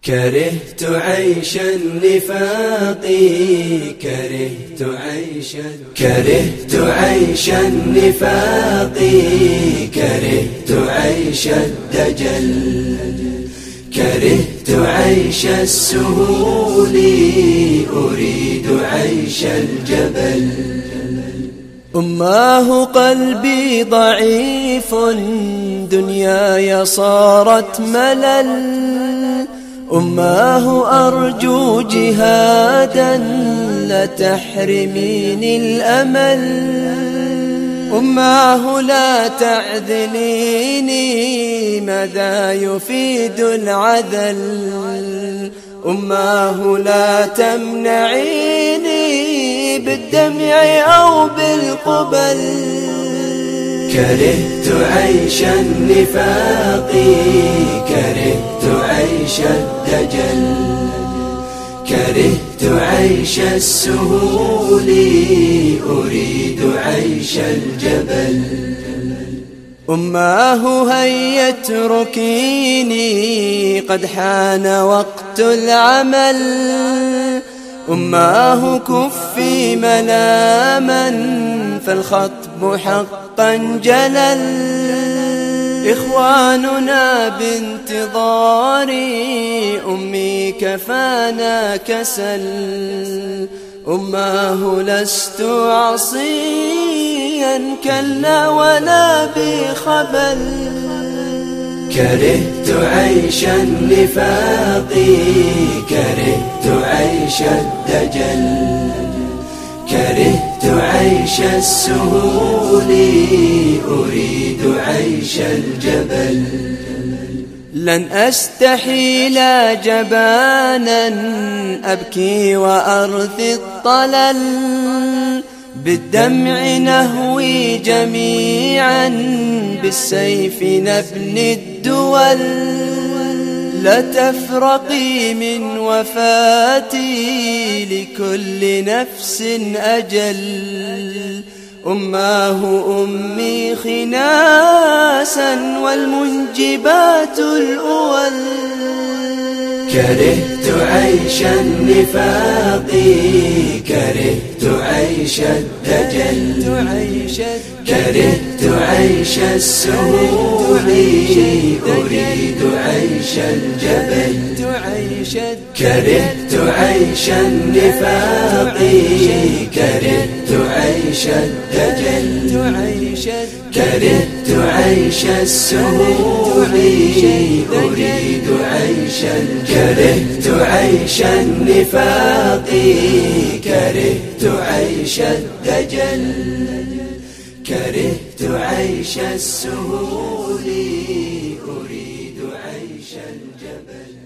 كرهت عيش النفاق كرهت عيش النفاق كرهت عيش الدجل كرهت عيش السهول أريد عيش الجبل أماه قلبي ضعيف دنياي صارت ملل أماه أرجو جهادا لا تحرميني الأمل أماه لا تعذليني ماذا يفيد العذل أماه لا تمنعيني بالدمع أو بالقبل كرهت عيش النفاق كرهت عيش الدجل كرهت عيش السهول أريد عيش الجبل أماه هيا اتركيني قد حان وقت العمل أماه كفي ملاما فالخطب حقا جلل إخواننا بانتظاري أمي كفانا كسل أماه لست عصيا كلا ولا بخبل كرهت عيش النفاق كرهت عيش الدجل كرهت عيش السهول أريد عيش الجبل لن أستحي لا جبانا أبكي وأرثي الطلل بالدمع نهوي جميعا بالسيف نبني الدول لا تفرقي من وفاتي لكل نفس أجل أماه أمي خناسا والمنجبات الأول كرهت عيش النفاق كرهت عيش الدجل كرهت عيش السهول أريد عيش الجبل كرهت عيش النفاق كرهت عيش الدجل كرهت عيش السهول أريد عيش كرهت عيش النفاق كرهت عيش الدجل كرهت عيش السهول أريد عيش الجبل